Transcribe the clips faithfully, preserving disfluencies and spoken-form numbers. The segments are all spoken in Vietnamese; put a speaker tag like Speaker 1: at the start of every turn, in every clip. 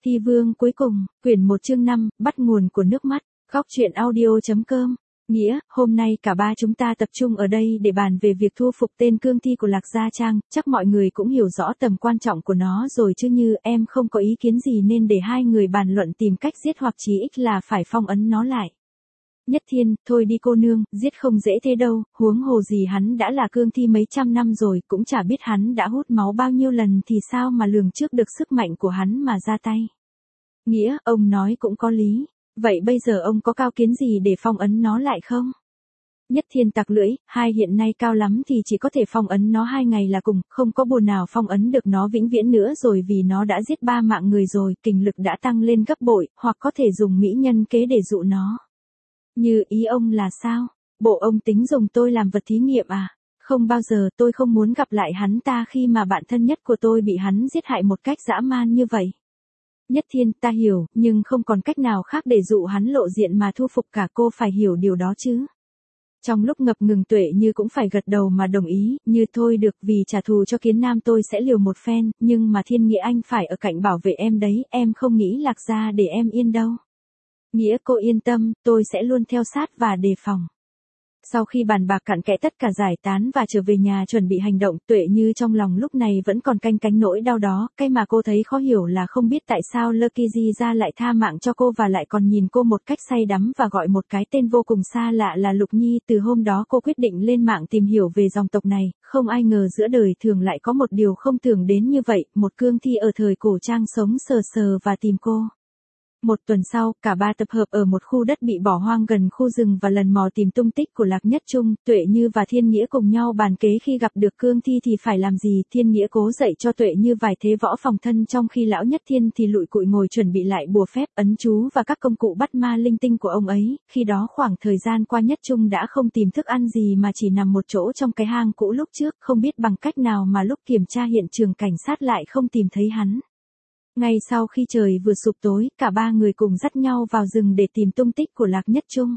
Speaker 1: Thi vương cuối cùng, quyển một chương năm, bắt nguồn của nước mắt, góc truyện audio.com. Nghĩa, hôm nay cả ba chúng ta tập trung ở đây để bàn về việc thu phục tên cương thi của Lạc Gia Trang, chắc mọi người cũng hiểu rõ tầm quan trọng của nó rồi chứ. Như em không có ý kiến gì nên để hai người bàn luận tìm cách giết hoặc chí ít là phải phong ấn nó lại. Nhất Thiên, thôi đi cô nương, giết không dễ thế đâu, huống hồ gì hắn đã là cương thi mấy trăm năm rồi, cũng chả biết hắn đã hút máu bao nhiêu lần thì sao mà lường trước được sức mạnh của hắn mà ra tay. Nghĩa, ông nói cũng có lý. Vậy bây giờ ông có cao kiến gì để phong ấn nó lại không? Nhất Thiên tặc lưỡi, hai hiện nay cao lắm thì chỉ có thể phong ấn nó hai ngày là cùng, không có bùa nào phong ấn được nó vĩnh viễn nữa rồi, vì nó đã giết ba mạng người rồi, kình lực đã tăng lên gấp bội, hoặc có thể dùng mỹ nhân kế để dụ nó. Như ý ông là sao? Bộ ông tính dùng tôi làm vật thí nghiệm à? Không bao giờ, tôi không muốn gặp lại hắn ta khi mà bạn thân nhất của tôi bị hắn giết hại một cách dã man như vậy. Nhất Thiên, ta hiểu, nhưng không còn cách nào khác để dụ hắn lộ diện mà thu phục cả, cô phải hiểu điều đó chứ. Trong lúc ngập ngừng Tuệ Như cũng phải gật đầu mà đồng ý. Như thôi được, vì trả thù cho Kiến Nam tôi sẽ liều một phen, nhưng mà Thiên Nghĩa anh phải ở cạnh bảo vệ em đấy, em không nghĩ Lạc Gia để em yên đâu. Nghĩa, cô yên tâm, tôi sẽ luôn theo sát và đề phòng. Sau khi bàn bạc cặn kẽ tất cả giải tán và trở về nhà chuẩn bị hành động, Tuệ Như trong lòng lúc này vẫn còn canh cánh nỗi đau đó. Cái mà cô thấy khó hiểu là không biết tại sao Lucky Di ra lại tha mạng cho cô và lại còn nhìn cô một cách say đắm và gọi một cái tên vô cùng xa lạ là Lục Nhi. Từ hôm đó cô quyết định lên mạng tìm hiểu về dòng tộc này, không ai ngờ giữa đời thường lại có một điều không tưởng đến như vậy, một cương thi ở thời cổ trang sống sờ sờ và tìm cô. Một tuần sau, cả ba tập hợp ở một khu đất bị bỏ hoang gần khu rừng và lần mò tìm tung tích của Lạc Nhất Trung. Tuệ Như và Thiên Nghĩa cùng nhau bàn kế khi gặp được cương thi thì phải làm gì. Thiên Nghĩa cố dạy cho Tuệ Như vài thế võ phòng thân, trong khi lão Nhất Thiên thì lụi cụi ngồi chuẩn bị lại bùa phép, ấn chú và các công cụ bắt ma linh tinh của ông ấy. Khi đó khoảng thời gian qua Nhất Trung đã không tìm thức ăn gì mà chỉ nằm một chỗ trong cái hang cũ lúc trước, không biết bằng cách nào mà lúc kiểm tra hiện trường cảnh sát lại không tìm thấy hắn. Ngay sau khi trời vừa sụp tối, cả ba người cùng dắt nhau vào rừng để tìm tung tích của Lạc Nhất Trung.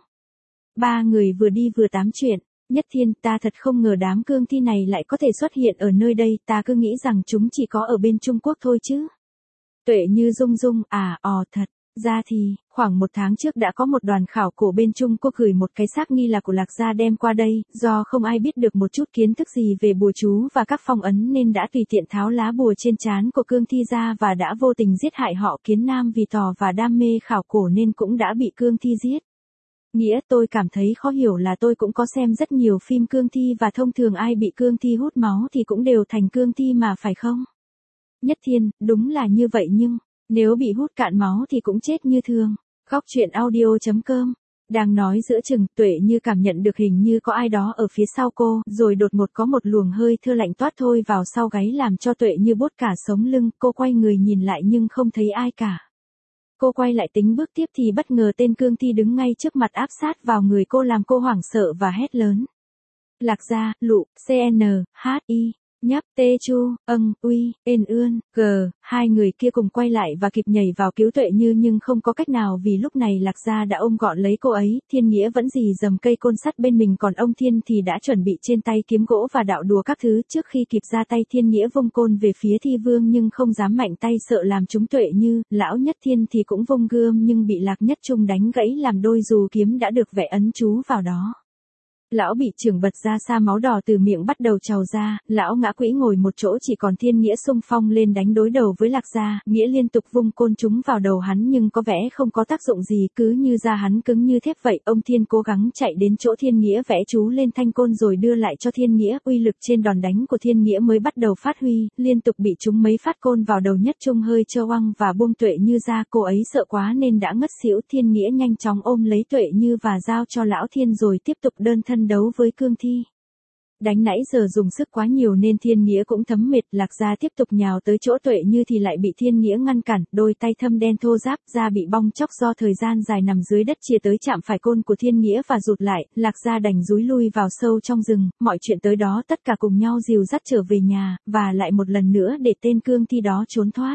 Speaker 1: Ba người vừa đi vừa tám chuyện. Nhất Thiên, ta thật không ngờ đám cương thi này lại có thể xuất hiện ở nơi đây, ta cứ nghĩ rằng chúng chỉ có ở bên Trung Quốc thôi chứ. Tuệ Như rung rung, à, ò thật. Ra thì, khoảng một tháng trước đã có một đoàn khảo cổ bên Trung Quốc gửi một cái xác nghi là của Lạc Gia đem qua đây, do không ai biết được một chút kiến thức gì về bùa chú và các phong ấn nên đã tùy tiện tháo lá bùa trên trán của cương thi ra và đã vô tình giết hại họ Kiến Nam vì tò và đam mê khảo cổ nên cũng đã bị cương thi giết. Nghĩa, tôi cảm thấy khó hiểu là tôi cũng có xem rất nhiều phim cương thi và thông thường ai bị cương thi hút máu thì cũng đều thành cương thi mà phải không? Nhất Thiên, đúng là như vậy nhưng... nếu bị hút cạn máu thì cũng chết như thường. Góc truyện audio.com. Đang nói giữa chừng, Tuệ Như cảm nhận được hình như có ai đó ở phía sau cô, rồi đột ngột có một luồng hơi thơ lạnh toát thôi vào sau gáy làm cho Tuệ Như buốt cả sống lưng. Cô quay người nhìn lại nhưng không thấy ai cả. Cô quay lại tính bước tiếp thì bất ngờ tên cương thi đứng ngay trước mặt áp sát vào người cô làm cô hoảng sợ và hét lớn. Lạc Gia, Lụ, xê en, hát i. Nhấp, tê chu, âng, uy, ên ươn, gờ, hai người kia cùng quay lại và kịp nhảy vào cứu Tuệ Như nhưng không có cách nào vì lúc này Lạc Gia đã ôm gọn lấy cô ấy. Thiên Nghĩa vẫn dì dầm cây côn sắt bên mình, còn ông Thiên thì đã chuẩn bị trên tay kiếm gỗ và đạo đùa các thứ. Trước khi kịp ra tay, Thiên Nghĩa vung côn về phía Thi Vương nhưng không dám mạnh tay sợ làm trúng Tuệ Như. Lão Nhất Thiên thì cũng vung gươm nhưng bị Lạc Nhất Trung đánh gãy làm đôi dù kiếm đã được vẽ ấn chú vào đó. Lão bị chưởng bật ra xa, máu đỏ từ miệng bắt đầu trào ra, lão ngã quỵ ngồi một chỗ, chỉ còn Thiên Nghĩa xung phong lên đánh đối đầu với Lạc Gia. Nghĩa liên tục vung côn trúng vào đầu hắn nhưng có vẻ không có tác dụng gì, cứ như da hắn cứng như thép vậy. Ông Thiên cố gắng chạy đến chỗ Thiên Nghĩa vẽ chú lên thanh côn rồi đưa lại cho Thiên Nghĩa. Uy lực trên đòn đánh của Thiên Nghĩa mới bắt đầu phát huy, liên tục bị trúng mấy phát côn vào đầu. Nhất Trung hơi trơ oăng và buông Tuệ Như ra, cô ấy sợ quá nên đã ngất xỉu. Thiên Nghĩa nhanh chóng ôm lấy Tuệ Như và giao cho lão Thiên rồi tiếp tục đơn thân đấu với cương thi. Đánh nãy giờ dùng sức quá nhiều nên Thiên Nghĩa cũng thấm mệt. Lạc Gia tiếp tục nhào tới chỗ Tuệ Như thì lại bị Thiên Nghĩa ngăn cản, đôi tay thâm đen thô ráp, da bị bong chóc do thời gian dài nằm dưới đất chia tới chạm phải côn của Thiên Nghĩa và rụt lại. Lạc Gia đành dúi lui vào sâu trong rừng. Mọi chuyện tới đó tất cả cùng nhau dìu dắt trở về nhà, và lại một lần nữa để tên cương thi đó trốn thoát.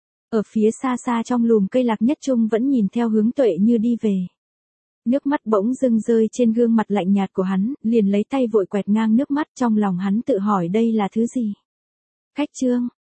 Speaker 1: Ở phía xa xa trong lùm cây, Lạc Nhất Trung vẫn nhìn theo hướng Tuệ Như đi về. Nước mắt bỗng dưng rơi trên gương mặt lạnh nhạt của hắn, liền lấy tay vội quẹt ngang nước mắt, trong lòng hắn tự hỏi đây là thứ gì. Cách chương